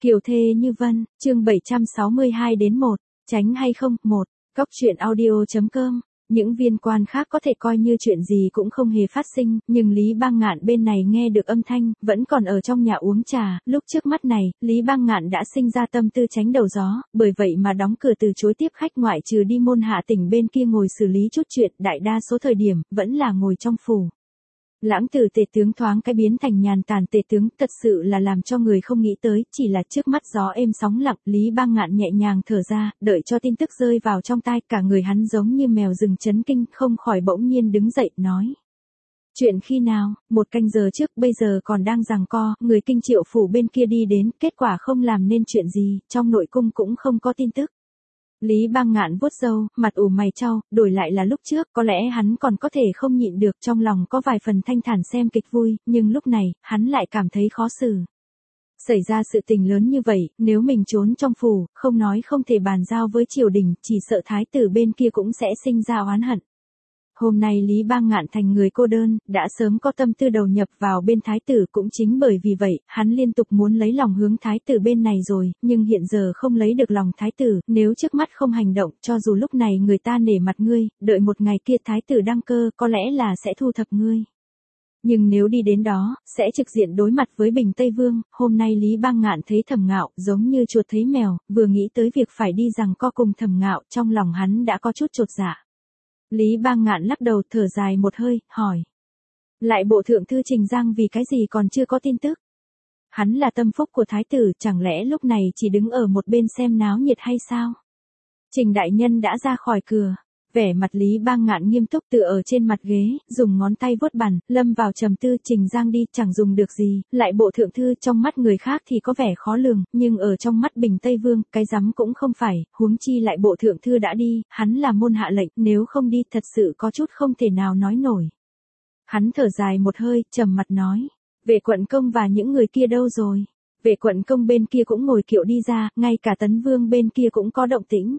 Kiều thê như vân, chương 762-1, tránh hay không, 1, Cóc truyện audio.com. Những viên quan khác có thể coi như chuyện gì cũng không hề phát sinh, nhưng Lý Bang Ngạn bên này nghe được âm thanh, vẫn còn ở trong nhà uống trà, lúc trước mắt này, Lý Bang Ngạn đã sinh ra tâm tư tránh đầu gió, bởi vậy mà đóng cửa từ chối tiếp khách, ngoại trừ đi môn hạ tỉnh bên kia ngồi xử lý chút chuyện, đại đa số thời điểm, vẫn là ngồi trong phủ. Lãng tử tể tướng thoáng cái biến thành nhàn tản tể tướng, thật sự là làm cho người không nghĩ tới, chỉ là trước mắt gió êm sóng lặng, Lý Bang Ngạn nhẹ nhàng thở ra, đợi cho tin tức rơi vào trong tai, cả người hắn giống như mèo rừng chấn kinh, không khỏi bỗng nhiên đứng dậy, nói. Chuyện khi nào, 1 canh giờ trước, bây giờ còn đang giằng co, người Kinh Triệu phủ bên kia đi đến, kết quả không làm nên chuyện gì, trong nội cung cũng không có tin tức. Lý Bang Ngạn vuốt râu, mặt ủ mày chau, đổi lại là lúc trước, có lẽ hắn còn có thể không nhịn được, trong lòng có vài phần thanh thản xem kịch vui, nhưng lúc này, hắn lại cảm thấy khó xử. Xảy ra sự tình lớn như vậy, nếu mình trốn trong phủ, không nói không thể bàn giao với triều đình, chỉ sợ thái tử bên kia cũng sẽ sinh ra oán hận. Hôm nay Lý Bang Ngạn thành người cô đơn, đã sớm có tâm tư đầu nhập vào bên thái tử, cũng chính bởi vì vậy, hắn liên tục muốn lấy lòng hướng thái tử bên này rồi, nhưng hiện giờ không lấy được lòng thái tử, nếu trước mắt không hành động, cho dù lúc này người ta nể mặt ngươi, đợi một ngày kia thái tử đăng cơ, có lẽ là sẽ thu thập ngươi. Nhưng nếu đi đến đó, sẽ trực diện đối mặt với Bình Tây Vương, hôm nay Lý Bang Ngạn thấy Thẩm Ngạo, giống như chuột thấy mèo, vừa nghĩ tới việc phải đi giằng co cùng Thẩm Ngạo, trong lòng hắn đã có chút chột dạ. Lý Bang Ngạn lắc đầu thở dài một hơi, hỏi. Lại bộ thượng thư Trình Giang vì cái gì còn chưa có tin tức? Hắn là tâm phúc của thái tử, chẳng lẽ lúc này chỉ đứng ở một bên xem náo nhiệt hay sao? Trình đại nhân đã ra khỏi cửa. Vẻ mặt Lý Bang Ngạn nghiêm túc tựa ở trên mặt ghế, dùng ngón tay vuốt bàn, lâm vào trầm tư. Trình Giang đi, chẳng dùng được gì, lại bộ thượng thư trong mắt người khác thì có vẻ khó lường, nhưng ở trong mắt Bình Tây Vương, cái rắm cũng không phải, huống chi lại bộ thượng thư đã đi, hắn là môn hạ lệnh, nếu không đi thật sự có chút không thể nào nói nổi. Hắn thở dài một hơi, trầm mặt nói, Vệ quận công và những người kia đâu rồi? Vệ quận công bên kia cũng ngồi kiệu đi ra, ngay cả Tấn Vương bên kia cũng có động tĩnh.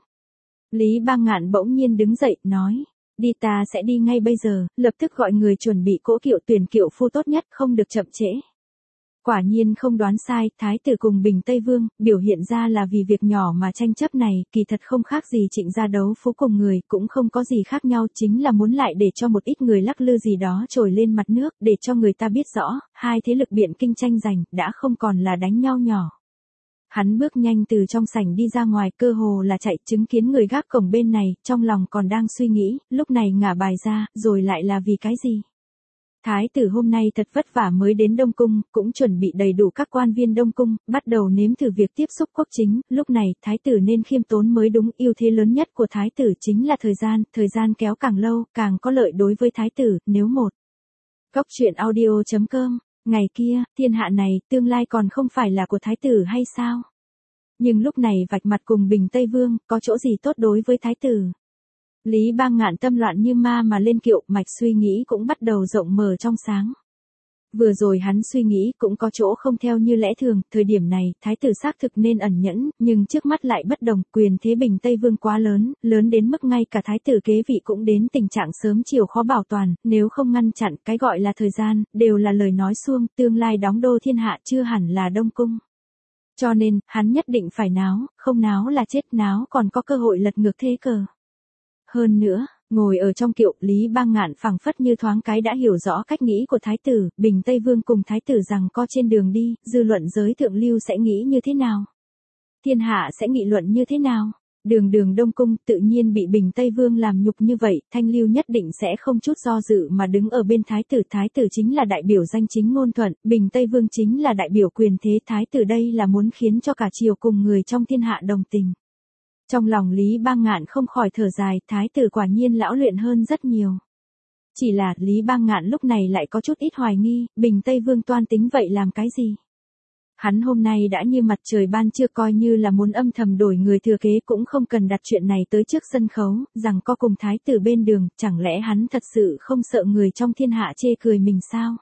Lý Bang Ngạn bỗng nhiên đứng dậy, nói, đi, ta sẽ đi ngay bây giờ, lập tức gọi người chuẩn bị cỗ kiệu, tuyển kiệu phu tốt nhất, không được chậm trễ. Quả nhiên không đoán sai, thái tử cùng Bình Tây Vương, biểu hiện ra là vì việc nhỏ mà tranh chấp này, kỳ thật không khác gì Trịnh gia đấu phú cùng người, cũng không có gì khác nhau, chính là muốn lại để cho một ít người lắc lư gì đó trồi lên mặt nước, để cho người ta biết rõ, hai thế lực biện kinh tranh giành, đã không còn là đánh nhau nhỏ. Hắn bước nhanh từ trong sảnh đi ra ngoài, cơ hồ là chạy, chứng kiến người gác cổng bên này, trong lòng còn đang suy nghĩ, lúc này ngả bài ra, rồi lại là vì cái gì? Thái tử hôm nay thật vất vả mới đến Đông Cung, cũng chuẩn bị đầy đủ các quan viên Đông Cung, bắt đầu nếm thử việc tiếp xúc quốc chính, lúc này, thái tử nên khiêm tốn mới đúng, ưu thế lớn nhất của thái tử chính là thời gian kéo càng lâu, càng có lợi đối với thái tử, nếu một. Cóc truyện audio.com. Ngày kia, thiên hạ này, tương lai còn không phải là của thái tử hay sao? Nhưng lúc này vạch mặt cùng Bình Tây Vương, có chỗ gì tốt đối với thái tử? Lý Bang Ngạn tâm loạn như ma mà lên kiệu, mạch suy nghĩ cũng bắt đầu rộng mở trong sáng. Vừa rồi hắn suy nghĩ cũng có chỗ không theo như lẽ thường, thời điểm này, thái tử xác thực nên ẩn nhẫn, nhưng trước mắt lại bất đồng, quyền thế Bình Tây Vương quá lớn, lớn đến mức ngay cả thái tử kế vị cũng đến tình trạng sớm chiều khó bảo toàn, nếu không ngăn chặn, cái gọi là thời gian, đều là lời nói suông, tương lai đóng đô thiên hạ chưa hẳn là Đông Cung. Cho nên, hắn nhất định phải náo, không náo là chết, náo còn có cơ hội lật ngược thế cờ. Hơn nữa, ngồi ở trong kiệu, Lý Bang Ngạn phảng phất như thoáng cái đã hiểu rõ cách nghĩ của thái tử, Bình Tây Vương cùng thái tử rằng co trên đường đi, dư luận giới thượng lưu sẽ nghĩ như thế nào? Thiên hạ sẽ nghị luận như thế nào? Đường Đông Cung tự nhiên bị Bình Tây Vương làm nhục như vậy, thanh lưu nhất định sẽ không chút do dự mà đứng ở bên thái tử chính là đại biểu danh chính ngôn thuận, Bình Tây Vương chính là đại biểu quyền thế, thái tử đây là muốn khiến cho cả triều cùng người trong thiên hạ đồng tình. Trong lòng Lý Bang Ngạn không khỏi thở dài, thái tử quả nhiên lão luyện hơn rất nhiều. Chỉ là, Lý Bang Ngạn lúc này lại có chút ít hoài nghi, Bình Tây Vương toan tính vậy làm cái gì? Hắn hôm nay đã như mặt trời ban trưa, coi như là muốn âm thầm đổi người thừa kế cũng không cần đặt chuyện này tới trước sân khấu, rằng có cùng thái tử bên đường, chẳng lẽ hắn thật sự không sợ người trong thiên hạ chê cười mình sao?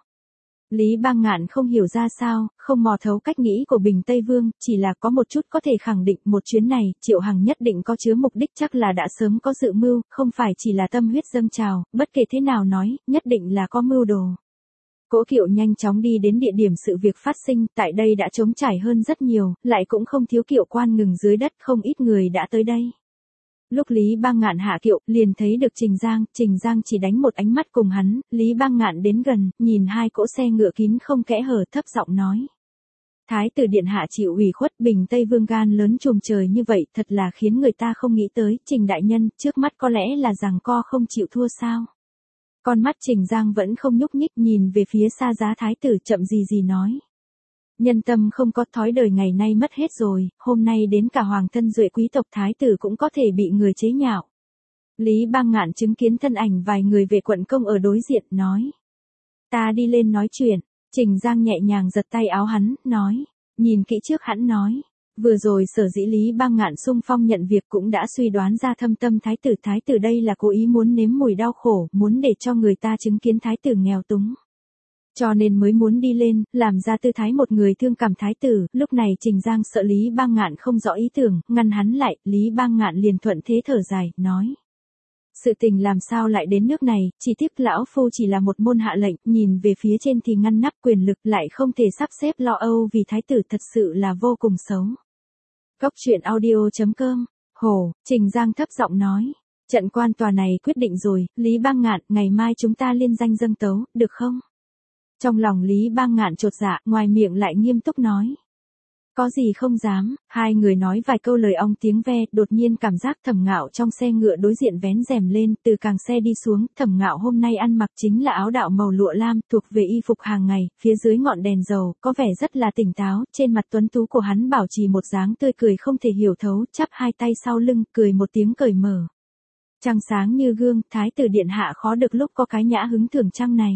Lý Bang Ngạn không hiểu ra sao, không mò thấu cách nghĩ của Bình Tây Vương, chỉ là có một chút có thể khẳng định, một chuyến này, Triệu Hằng nhất định có chứa mục đích, chắc là đã sớm có dự mưu, không phải chỉ là tâm huyết dâng trào, bất kể thế nào nói, nhất định là có mưu đồ. Cỗ kiệu nhanh chóng đi đến địa điểm sự việc phát sinh, tại đây đã trống trải hơn rất nhiều, lại cũng không thiếu kiệu quan ngừng dưới đất, không ít người đã tới đây. Lúc Lý Bang Ngạn hạ kiệu, liền thấy được Trình Giang chỉ đánh một ánh mắt cùng hắn, Lý Bang Ngạn đến gần, nhìn hai cỗ xe ngựa kín không kẽ hở, thấp giọng nói. Thái tử điện hạ chịu ủy khuất, Bình Tây Vương gan lớn trùm trời như vậy, thật là khiến người ta không nghĩ tới, Trình đại nhân, trước mắt có lẽ là giằng co không chịu thua sao. Con mắt Trình Giang vẫn không nhúc nhích, nhìn về phía xa giá thái tử, chậm gì nói. Nhân tâm không có, thói đời ngày nay mất hết rồi, hôm nay đến cả hoàng thân duệ quý tộc thái tử cũng có thể bị người chế nhạo. Lý Bang Ngạn chứng kiến thân ảnh vài người vệ quận công ở đối diện, nói. Ta đi lên nói chuyện. Trình Giang nhẹ nhàng giật tay áo hắn, nói. Nhìn kỹ trước hắn nói. Vừa rồi sở dĩ Lý Bang Ngạn xung phong nhận việc cũng đã suy đoán ra thâm tâm thái tử đây là cố ý muốn nếm mùi đau khổ, muốn để cho người ta chứng kiến thái tử nghèo túng. Cho nên mới muốn đi lên, làm ra tư thái một người thương cảm thái tử, lúc này Trình Giang sợ Lý Bang Ngạn không rõ ý tưởng, ngăn hắn lại, Lý Bang Ngạn liền thuận thế thở dài, nói. Sự tình làm sao lại đến nước này, chỉ tiếc lão phu chỉ là một môn hạ lệnh, nhìn về phía trên thì ngăn nắp quyền lực lại không thể sắp xếp lo âu vì thái tử thật sự là vô cùng xấu. Góc truyện audio.com, Hồ, Trình Giang thấp giọng nói. Trận quan tòa này quyết định rồi, Lý Bang Ngạn, ngày mai chúng ta liên danh dâng tấu, được không? Trong lòng Lý Bang Ngạn chột dạ, ngoài miệng lại nghiêm túc nói. Có gì không dám, hai người nói vài câu lời ong tiếng ve, đột nhiên cảm giác Thẩm Ngạo trong xe ngựa đối diện vén rèm lên, từ càng xe đi xuống, Thẩm Ngạo hôm nay ăn mặc chính là áo đạo màu lụa lam, thuộc về y phục hàng ngày, phía dưới ngọn đèn dầu, có vẻ rất là tỉnh táo, trên mặt tuấn tú của hắn bảo trì một dáng tươi cười không thể hiểu thấu, chắp hai tay sau lưng, cười một tiếng cởi mở. Trăng sáng như gương, thái tử điện hạ khó được lúc có cái nhã hứng thưởng trăng này.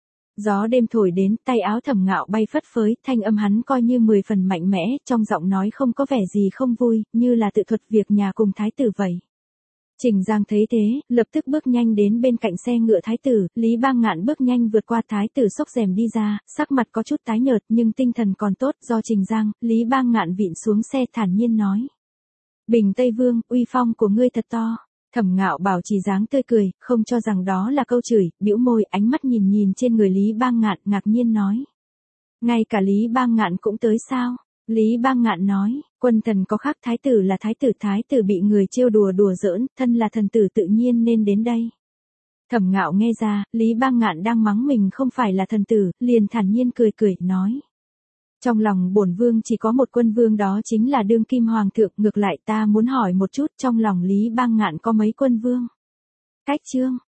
Gió đêm thổi đến, tay áo Thẩm Ngạo bay phất phới, thanh âm hắn coi như 10 phần mạnh mẽ, trong giọng nói không có vẻ gì không vui, như là tự thuật việc nhà cùng thái tử vậy. Trình Giang thấy thế, lập tức bước nhanh đến bên cạnh xe ngựa thái tử, Lý Bang Ngạn bước nhanh vượt qua thái tử xốc rèm đi ra, sắc mặt có chút tái nhợt nhưng tinh thần còn tốt, do Trình Giang, Lý Bang Ngạn vịn xuống xe thản nhiên nói. Bình Tây Vương, uy phong của ngươi thật to. Thẩm Ngạo bảo trì dáng tươi cười, không cho rằng đó là câu chửi, bĩu môi, ánh mắt nhìn trên người Lý Bang Ngạn, ngạc nhiên nói. Ngay cả Lý Bang Ngạn cũng tới sao? Lý Bang Ngạn nói, quân thần có khác, thái tử bị người trêu đùa giỡn, thân là thần tử tự nhiên nên đến đây. Thẩm Ngạo nghe ra, Lý Bang Ngạn đang mắng mình không phải là thần tử, liền thản nhiên cười nói. Trong lòng bổn vương chỉ có một quân vương, đó chính là đương kim hoàng thượng, ngược lại ta muốn hỏi một chút, trong lòng Lý Bang Ngạn có mấy quân vương? Cách chương